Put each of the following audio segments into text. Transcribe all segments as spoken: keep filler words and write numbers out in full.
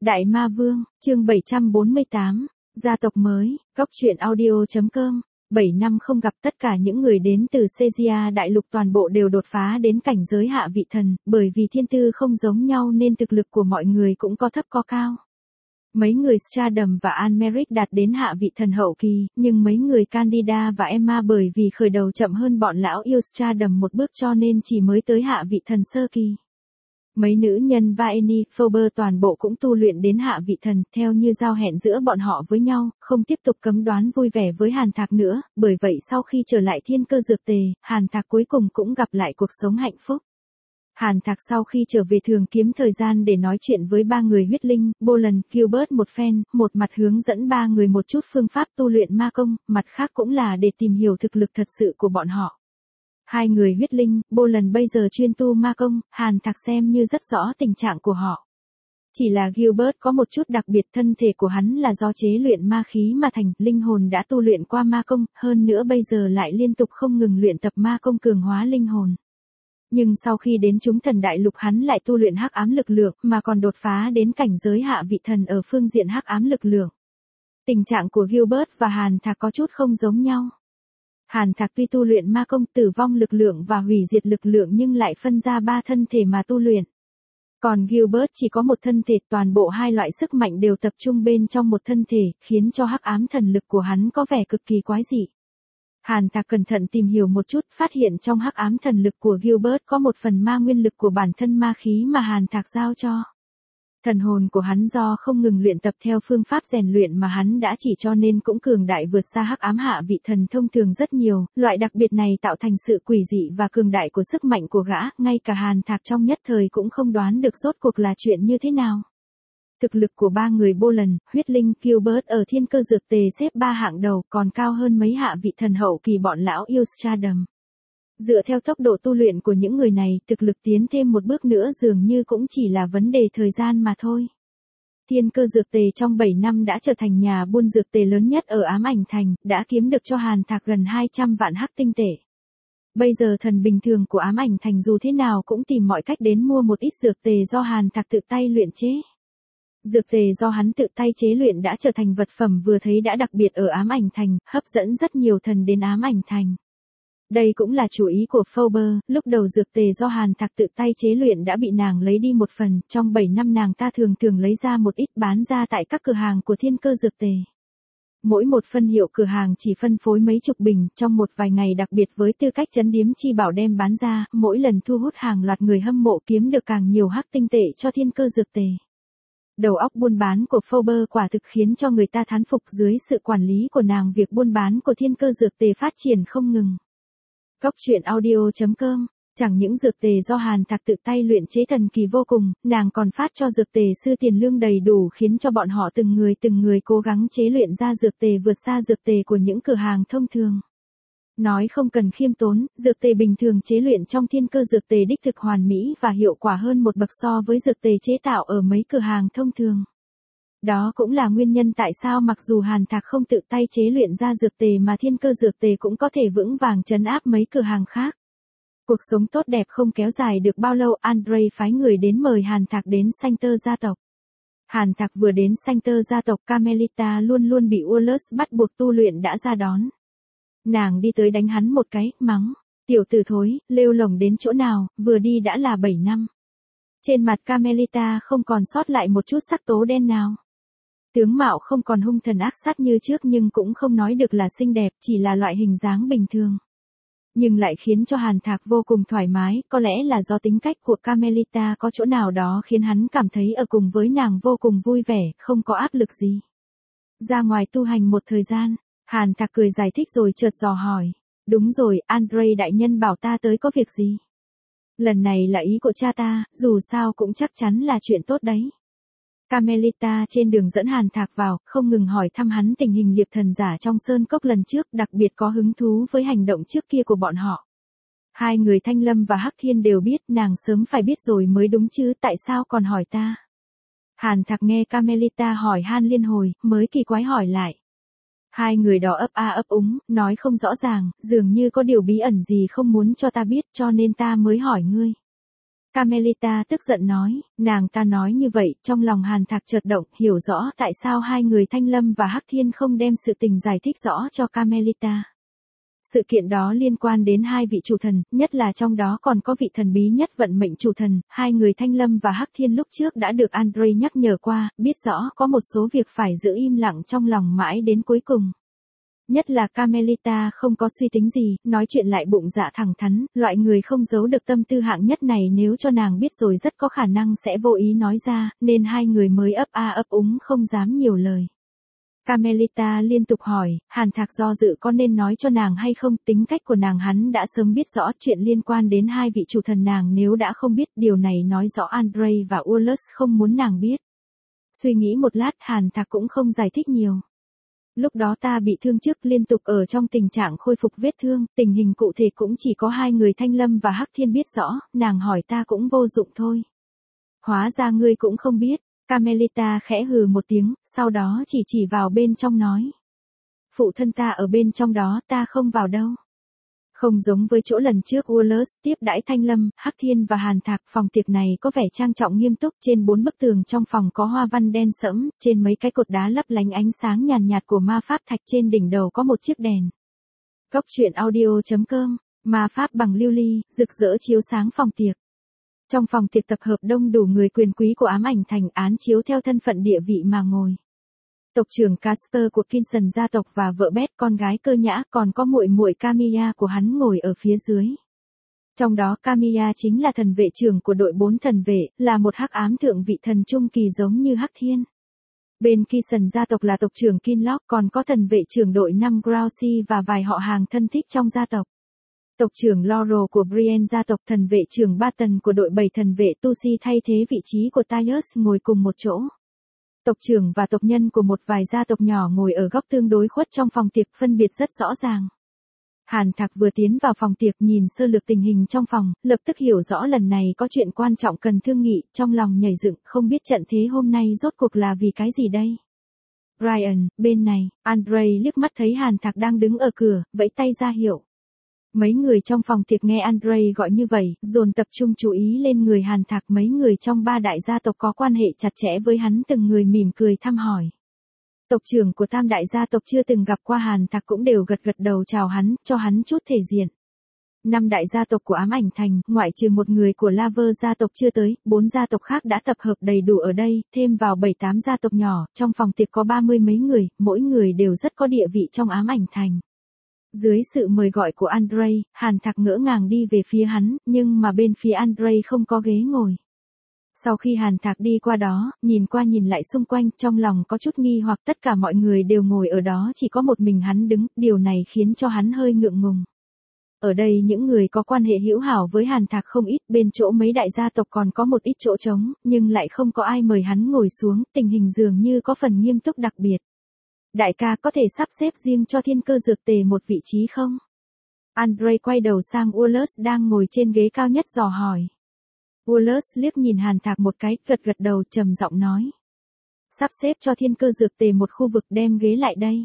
Đại Ma Vương, chương bảy trăm bốn mươi tám, gia tộc mới, góc truyện audio.com. bảy năm không gặp, tất cả những người đến từ Caesarea đại lục toàn bộ đều đột phá đến cảnh giới hạ vị thần, bởi vì thiên tư không giống nhau nên thực lực của mọi người cũng có thấp có cao. Mấy người Stardom và Almeric đạt đến hạ vị thần hậu kỳ, nhưng mấy người Candida và Emma bởi vì khởi đầu chậm hơn bọn lão yêu Stardom một bước cho nên chỉ mới tới hạ vị thần sơ kỳ. Mấy nữ nhân Vaeni, Phoebe toàn bộ cũng tu luyện đến hạ vị thần, theo như giao hẹn giữa bọn họ với nhau, không tiếp tục cấm đoán vui vẻ với Hàn Thạc nữa, bởi vậy sau khi trở lại thiên cơ dược tề, Hàn Thạc cuối cùng cũng gặp lại cuộc sống hạnh phúc. Hàn Thạc sau khi trở về thường kiếm thời gian để nói chuyện với ba người huyết linh, Bolan, Gilbert một phen, một mặt hướng dẫn ba người một chút phương pháp tu luyện ma công, mặt khác cũng là để tìm hiểu thực lực thật sự của bọn họ. Hai người huyết linh, Bolan bây giờ chuyên tu ma công, Hàn Thạc xem như rất rõ tình trạng của họ. Chỉ là Gilbert có một chút đặc biệt, thân thể của hắn là do chế luyện ma khí mà thành, linh hồn đã tu luyện qua ma công, hơn nữa bây giờ lại liên tục không ngừng luyện tập ma công cường hóa linh hồn. Nhưng sau khi đến chúng thần đại lục hắn lại tu luyện hắc ám lực lượng, mà còn đột phá đến cảnh giới hạ vị thần ở phương diện hắc ám lực lượng. Tình trạng của Gilbert và Hàn Thạc có chút không giống nhau. Hàn Thạc tuy tu luyện ma công tử vong lực lượng và hủy diệt lực lượng nhưng lại phân ra ba thân thể mà tu luyện. Còn Gilbert chỉ có một thân thể, toàn bộ hai loại sức mạnh đều tập trung bên trong một thân thể, khiến cho hắc ám thần lực của hắn có vẻ cực kỳ quái dị. Hàn Thạc cẩn thận tìm hiểu một chút, phát hiện trong hắc ám thần lực của Gilbert có một phần ma nguyên lực của bản thân ma khí mà Hàn Thạc giao cho. Thần hồn của hắn do không ngừng luyện tập theo phương pháp rèn luyện mà hắn đã chỉ cho nên cũng cường đại vượt xa hắc ám hạ vị thần thông thường rất nhiều, loại đặc biệt này tạo thành sự quỷ dị và cường đại của sức mạnh của gã, ngay cả Hàn Thạc trong nhất thời cũng không đoán được rốt cuộc là chuyện như thế nào. Thực lực của ba người Bolan, huyết linh, Gilbert ở thiên cơ dược tề xếp ba hạng đầu, còn cao hơn mấy hạ vị thần hậu kỳ bọn lão yêu Stardom. Dựa theo tốc độ tu luyện của những người này, thực lực tiến thêm một bước nữa dường như cũng chỉ là vấn đề thời gian mà thôi. Thiên cơ dược tề trong bảy năm đã trở thành nhà buôn dược tề lớn nhất ở Ám Ảnh Thành, đã kiếm được cho Hàn Thạc gần hai trăm vạn hắc tinh tệ. Bây giờ thần bình thường của Ám Ảnh Thành dù thế nào cũng tìm mọi cách đến mua một ít dược tề do Hàn Thạc tự tay luyện chế. Dược tề do hắn tự tay chế luyện đã trở thành vật phẩm vừa thấy đã đặc biệt ở Ám Ảnh Thành, hấp dẫn rất nhiều thần đến Ám Ảnh Thành. Đây cũng là chủ ý của Phoebe, lúc đầu dược tề do Hàn Thạc tự tay chế luyện đã bị nàng lấy đi một phần, trong bảy năm nàng ta thường thường lấy ra một ít bán ra tại các cửa hàng của thiên cơ dược tề. Mỗi một phân hiệu cửa hàng chỉ phân phối mấy chục bình, trong một vài ngày đặc biệt với tư cách trấn điếm chi bảo đem bán ra, mỗi lần thu hút hàng loạt người hâm mộ kiếm được càng nhiều hắc tinh tệ cho thiên cơ dược tề. Đầu óc buôn bán của Phoebe quả thực khiến cho người ta thán phục, dưới sự quản lý của nàng việc buôn bán của thiên cơ dược tề phát triển không ngừng. Góc truyện audio.com, chẳng những dược tề do Hàn Thạc tự tay luyện chế thần kỳ vô cùng, nàng còn phát cho dược tề sư tiền lương đầy đủ khiến cho bọn họ từng người từng người cố gắng chế luyện ra dược tề vượt xa dược tề của những cửa hàng thông thường. Nói không cần khiêm tốn, dược tề bình thường chế luyện trong thiên cơ dược tề đích thực hoàn mỹ và hiệu quả hơn một bậc so với dược tề chế tạo ở mấy cửa hàng thông thường. Đó cũng là nguyên nhân tại sao mặc dù Hàn Thạc không tự tay chế luyện ra dược tề mà thiên cơ dược tề cũng có thể vững vàng trấn áp mấy cửa hàng khác. Cuộc sống tốt đẹp không kéo dài được bao lâu, Andre phái người đến mời Hàn Thạc đến Sancter gia tộc. Hàn Thạc vừa đến Sancter gia tộc, Carmelita luôn luôn bị Wallace bắt buộc tu luyện đã ra đón. Nàng đi tới đánh hắn một cái, mắng, tiểu tử thối, lêu lổng đến chỗ nào, vừa đi đã là bảy năm. Trên mặt Carmelita không còn sót lại một chút sắc tố đen nào. Tướng mạo không còn hung thần ác sát như trước nhưng cũng không nói được là xinh đẹp, chỉ là loại hình dáng bình thường. Nhưng lại khiến cho Hàn Thạc vô cùng thoải mái, có lẽ là do tính cách của Carmelita có chỗ nào đó khiến hắn cảm thấy ở cùng với nàng vô cùng vui vẻ, không có áp lực gì. Ra ngoài tu hành một thời gian, Hàn Thạc cười giải thích rồi chợt dò hỏi. Đúng rồi, Andre đại nhân bảo ta tới có việc gì? Lần này là ý của cha ta, dù sao cũng chắc chắn là chuyện tốt đấy. Carmelita trên đường dẫn Hàn Thạc vào, không ngừng hỏi thăm hắn tình hình liệp thần giả trong sơn cốc lần trước, đặc biệt có hứng thú với hành động trước kia của bọn họ. Hai người Thanh Lâm và Hắc Thiên đều biết, nàng sớm phải biết rồi mới đúng chứ, tại sao còn hỏi ta? Hàn Thạc nghe Carmelita hỏi han liên hồi, mới kỳ quái hỏi lại. Hai người đó ấp a ấp úng, nói không rõ ràng, dường như có điều bí ẩn gì không muốn cho ta biết cho nên ta mới hỏi ngươi. Carmelita tức giận nói, nàng ta nói như vậy, trong lòng Hàn Thạc chợt động, hiểu rõ tại sao hai người Thanh Lâm và Hắc Thiên không đem sự tình giải thích rõ cho Carmelita. Sự kiện đó liên quan đến hai vị chủ thần, nhất là trong đó còn có vị thần bí nhất vận mệnh chủ thần, hai người Thanh Lâm và Hắc Thiên lúc trước đã được Andre nhắc nhở qua, biết rõ có một số việc phải giữ im lặng trong lòng mãi đến cuối cùng. Nhất là Carmelita không có suy tính gì, nói chuyện lại bụng dạ thẳng thắn, loại người không giấu được tâm tư hạng nhất này nếu cho nàng biết rồi rất có khả năng sẽ vô ý nói ra, nên hai người mới ấp a ấp úng không dám nhiều lời. Carmelita liên tục hỏi, Hàn Thạc do dự có nên nói cho nàng hay không, tính cách của nàng hắn đã sớm biết rõ chuyện liên quan đến hai vị chủ thần nàng nếu đã không biết điều này nói rõ Andre và Ullus không muốn nàng biết. Suy nghĩ một lát Hàn Thạc cũng không giải thích nhiều. Lúc đó ta bị thương trước liên tục ở trong tình trạng khôi phục vết thương, tình hình cụ thể cũng chỉ có hai người Thanh Lâm và Hắc Thiên biết rõ, nàng hỏi ta cũng vô dụng thôi. Hóa ra ngươi cũng không biết. Carmelita khẽ hừ một tiếng, sau đó chỉ chỉ vào bên trong nói. Phụ thân ta ở bên trong đó, ta không vào đâu. Không giống với chỗ lần trước Ullus tiếp đãi Thanh Lâm, Hắc Thiên và Hàn Thạc, phòng tiệc này có vẻ trang trọng nghiêm túc, trên bốn bức tường trong phòng có hoa văn đen sẫm, trên mấy cái cột đá lấp lánh ánh sáng nhàn nhạt của ma pháp thạch, trên đỉnh đầu có một chiếc đèn. Góc truyện audio chấm com, ma pháp bằng lưu ly, rực rỡ chiếu sáng phòng tiệc. Trong phòng tiệc tập hợp đông đủ người quyền quý của ám ảnh thành, án chiếu theo thân phận địa vị mà ngồi. Tộc trưởng Casper của Kinson gia tộc và vợ Beth, con gái Cơ Nhã, còn có muội muội Camilla của hắn ngồi ở phía dưới. Trong đó Camilla chính là thần vệ trưởng của đội bốn thần vệ, là một hắc ám thượng vị thần trung kỳ giống như Hắc Thiên. Bên Kinson gia tộc là tộc trưởng Kinloch, còn có thần vệ trưởng đội năm Grouchy và vài họ hàng thân thích trong gia tộc. Tộc trưởng Laurel của Brienne gia tộc, thần vệ trưởng Barton của đội bảy thần vệ Tusi thay thế vị trí của Tyus ngồi cùng một chỗ. Tộc trưởng và tộc nhân của một vài gia tộc nhỏ ngồi ở góc tương đối khuất trong phòng tiệc, phân biệt rất rõ ràng. Hàn Thạc vừa tiến vào phòng tiệc nhìn sơ lược tình hình trong phòng, lập tức hiểu rõ lần này có chuyện quan trọng cần thương nghị, trong lòng nhảy dựng, không biết trận thế hôm nay rốt cuộc là vì cái gì đây. Brian, bên này, Andre liếc mắt thấy Hàn Thạc đang đứng ở cửa, vẫy tay ra hiệu. Mấy người trong phòng tiệc nghe Andre gọi như vậy, dồn tập trung chú ý lên người Hàn Thạc. Mấy người trong ba đại gia tộc có quan hệ chặt chẽ với hắn từng người mỉm cười thăm hỏi. Tộc trưởng của tam đại gia tộc chưa từng gặp qua Hàn Thạc cũng đều gật gật đầu chào hắn, cho hắn chút thể diện. Năm đại gia tộc của ám ảnh thành, ngoại trừ một người của Laver gia tộc chưa tới, bốn gia tộc khác đã tập hợp đầy đủ ở đây, thêm vào bảy tám gia tộc nhỏ, trong phòng tiệc có ba mươi mấy người, mỗi người đều rất có địa vị trong ám ảnh thành. Dưới sự mời gọi của Andre, Hàn Thạc ngỡ ngàng đi về phía hắn, nhưng mà bên phía Andre không có ghế ngồi. Sau khi Hàn Thạc đi qua đó, nhìn qua nhìn lại xung quanh, trong lòng có chút nghi hoặc, tất cả mọi người đều ngồi ở đó chỉ có một mình hắn đứng, điều này khiến cho hắn hơi ngượng ngùng. Ở đây những người có quan hệ hữu hảo với Hàn Thạc không ít, bên chỗ mấy đại gia tộc còn có một ít chỗ trống, nhưng lại không có ai mời hắn ngồi xuống, tình hình dường như có phần nghiêm túc đặc biệt. Đại ca có thể sắp xếp riêng cho thiên cơ dược tề một vị trí không? Andre quay đầu sang Ullus đang ngồi trên ghế cao nhất dò hỏi. Ullus liếc nhìn Hàn Thạc một cái, gật gật đầu trầm giọng nói. Sắp xếp cho thiên cơ dược tề một khu vực, đem ghế lại đây.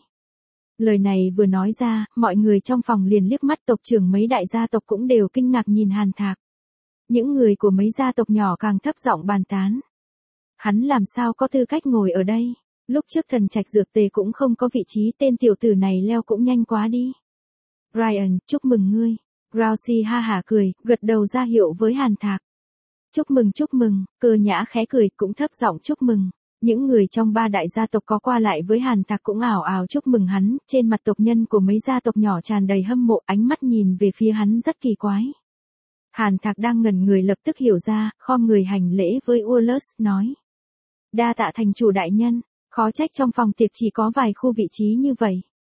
Lời này vừa nói ra, mọi người trong phòng liền liếc mắt, tộc trưởng mấy đại gia tộc cũng đều kinh ngạc nhìn Hàn Thạc. Những người của mấy gia tộc nhỏ càng thấp giọng bàn tán. Hắn làm sao có tư cách ngồi ở đây? Lúc trước thần trạch dược tề cũng không có vị trí, tên tiểu tử này leo cũng nhanh quá đi. Brian, chúc mừng ngươi. Grouchy ha hả cười, gật đầu ra hiệu với Hàn Thạc. Chúc mừng chúc mừng, Cơ Nhã khẽ cười, cũng thấp giọng chúc mừng. Những người trong ba đại gia tộc có qua lại với Hàn Thạc cũng ảo ảo chúc mừng hắn, trên mặt tộc nhân của mấy gia tộc nhỏ tràn đầy hâm mộ, ánh mắt nhìn về phía hắn rất kỳ quái. Hàn Thạc đang ngẩn người lập tức hiểu ra, khom người hành lễ với Ullus, nói. Đa tạ thành chủ đại nhân, khó trách trong phòng tiệc chỉ có vài khu vị trí như vậy.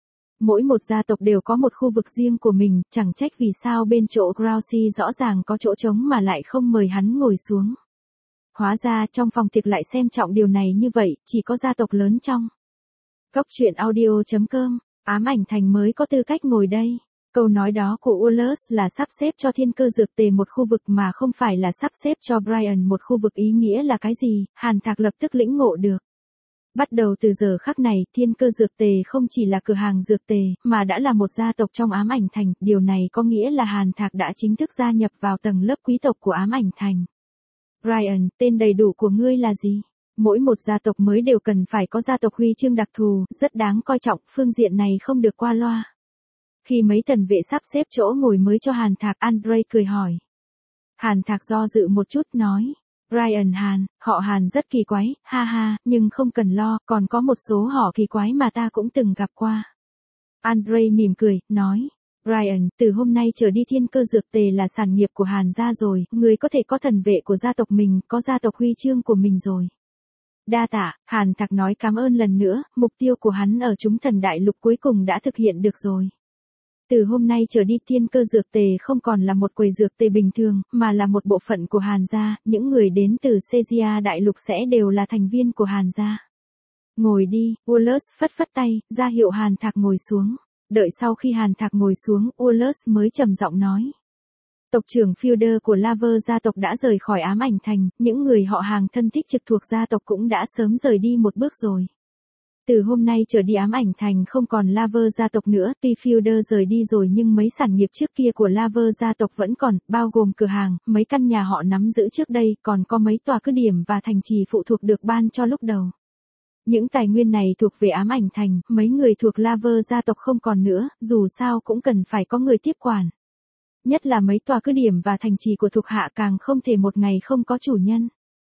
Mỗi một gia tộc đều có một khu vực riêng của mình, chẳng trách vì sao bên chỗ Grouchy rõ ràng có chỗ trống mà lại không mời hắn ngồi xuống. Hóa ra trong phòng tiệc lại xem trọng điều này như vậy, chỉ có gia tộc lớn trong. Góc truyện audio chấm com, ám ảnh thành mới có tư cách ngồi đây. Câu nói đó của Ullus là sắp xếp cho thiên cơ dược tề một khu vực mà không phải là sắp xếp cho Brian một khu vực, ý nghĩa là cái gì, Hàn Thạc lập tức lĩnh ngộ được. Bắt đầu từ giờ khắc này, thiên cơ dược tề không chỉ là cửa hàng dược tề, mà đã là một gia tộc trong ám ảnh thành, điều này có nghĩa là Hàn Thạc đã chính thức gia nhập vào tầng lớp quý tộc của ám ảnh thành. Brian, tên đầy đủ của ngươi là gì? Mỗi một gia tộc mới đều cần phải có gia tộc huy chương đặc thù, rất đáng coi trọng, phương diện này không được qua loa. Khi mấy thần vệ sắp xếp chỗ ngồi mới cho Hàn Thạc, Andre cười hỏi. Hàn Thạc do dự một chút nói. Brian Hàn, họ Hàn rất kỳ quái, ha ha, nhưng không cần lo, còn có một số họ kỳ quái mà ta cũng từng gặp qua. Andre mỉm cười, nói. Brian, từ hôm nay trở đi thiên cơ dược tề là sản nghiệp của Hàn gia rồi, người có thể có thần vệ của gia tộc mình, có gia tộc huy chương của mình rồi. Đa tạ, Hàn Thạc nói cảm ơn lần nữa, mục tiêu của hắn ở chúng thần đại lục cuối cùng đã thực hiện được rồi. Từ hôm nay trở đi thiên cơ dược tề không còn là một quầy dược tề bình thường, mà là một bộ phận của Hàn gia, những người đến từ Caesarea đại lục sẽ đều là thành viên của Hàn gia. Ngồi đi, Wallace phất phất tay, ra hiệu Hàn Thạc ngồi xuống. Đợi sau khi Hàn Thạc ngồi xuống, Wallace mới trầm giọng nói. Tộc trưởng Fielder của Laver gia tộc đã rời khỏi ám ảnh thành, những người họ hàng thân thích trực thuộc gia tộc cũng đã sớm rời đi một bước rồi. Từ hôm nay trở đi ám ảnh thành không còn Laver gia tộc nữa, tuy Fielder rời đi rồi nhưng mấy sản nghiệp trước kia của Laver gia tộc vẫn còn, bao gồm cửa hàng, mấy căn nhà họ nắm giữ trước đây, còn có mấy tòa cứ điểm và thành trì phụ thuộc được ban cho lúc đầu. Những tài nguyên này thuộc về ám ảnh thành, mấy người thuộc Laver gia tộc không còn nữa, dù sao cũng cần phải có người tiếp quản. Nhất là mấy tòa cứ điểm và thành trì của thuộc hạ càng không thể một ngày không có chủ nhân.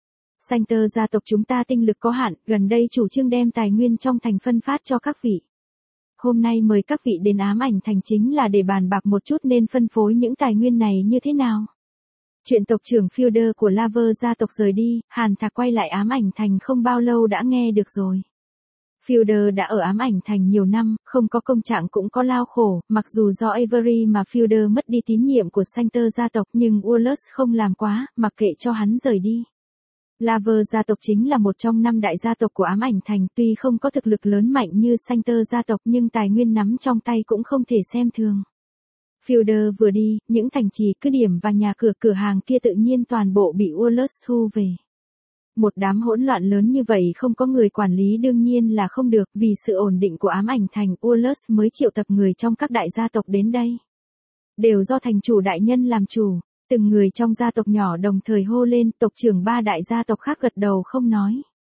Sancter gia tộc chúng ta tinh lực có hạn, gần đây chủ trương đem tài nguyên trong thành phân phát cho các vị. Hôm nay mời các vị đến ám ảnh thành chính là để bàn bạc một chút nên phân phối những tài nguyên này như thế nào. Chuyện tộc trưởng Fielder của Laver gia tộc rời đi, Hàn Thạc quay lại ám ảnh thành không bao lâu đã nghe được rồi. Fielder đã ở ám ảnh thành nhiều năm, không có công trạng cũng có lao khổ, mặc dù do Avery mà Fielder mất đi tín nhiệm của Sancter gia tộc nhưng Wallace không làm quá, mặc kệ cho hắn rời đi. Laver gia tộc chính là một trong năm đại gia tộc của ám ảnh thành, tuy không có thực lực lớn mạnh như Sancter gia tộc nhưng tài nguyên nắm trong tay cũng không thể xem thường. Fielder vừa đi, những thành trì cứ điểm và nhà cửa cửa hàng kia tự nhiên toàn bộ bị Wallace thu về. Một đám hỗn loạn lớn như vậy không có người quản lý đương nhiên là không được, vì sự ổn định của ám ảnh thành, Wallace mới triệu tập người trong các đại gia tộc đến đây. Đều do thành chủ đại nhân làm chủ, từng người trong gia tộc nhỏ đồng thời hô lên, tộc trưởng ba đại gia tộc khác gật đầu không nói.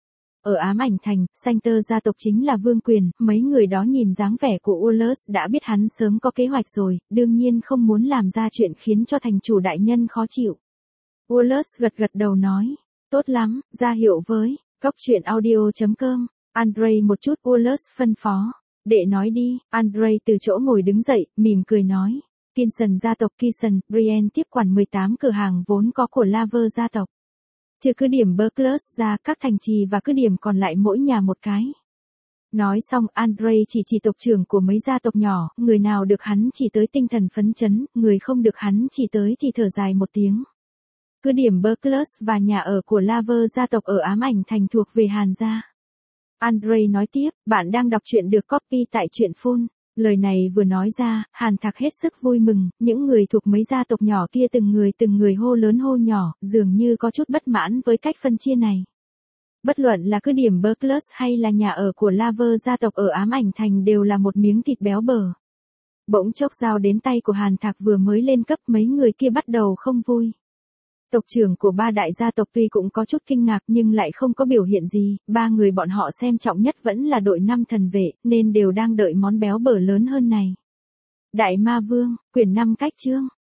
Ở ám ảnh thành, Sancter gia tộc chính là vương quyền, mấy người đó nhìn dáng vẻ của Wallace đã biết hắn sớm có kế hoạch rồi, đương nhiên không muốn làm ra chuyện khiến cho thành chủ đại nhân khó chịu. Wallace gật gật đầu nói. Tốt lắm, ra hiệu với, góc truyện audio chấm com, Andre một chút Wallace phân phó. Đệ nói đi, Andre từ chỗ ngồi đứng dậy, mỉm cười nói. Kinson gia tộc Kinson, Brienne tiếp quản mười tám cửa hàng vốn có của Laver gia tộc. Trừ cứ điểm Berklus ra, các thành trì và cứ điểm còn lại mỗi nhà một cái. Nói xong Andre chỉ chỉ tộc trưởng của mấy gia tộc nhỏ, người nào được hắn chỉ tới tinh thần phấn chấn, người không được hắn chỉ tới thì thở dài một tiếng. Cứ điểm Berklus và nhà ở của Laver gia tộc ở ám ảnh thành thuộc về Hàn gia. Andre nói tiếp, bạn đang đọc truyện được copy tại truyện phun. Lời này vừa nói ra, Hàn Thạc hết sức vui mừng, những người thuộc mấy gia tộc nhỏ kia từng người từng người hô lớn hô nhỏ, dường như có chút bất mãn với cách phân chia này. Bất luận là cứ điểm Berklus hay là nhà ở của Laver gia tộc ở ám ảnh thành đều là một miếng thịt béo bở. Bỗng chốc giao đến tay của Hàn Thạc vừa mới lên cấp mấy người kia bắt đầu không vui. Tộc trưởng của ba đại gia tộc tuy cũng có chút kinh ngạc nhưng lại không có biểu hiện gì, ba người bọn họ xem trọng nhất vẫn là đội năm thần vệ, nên đều đang đợi món béo bở lớn hơn này. Đại Ma Vương, quyển năm cách chương,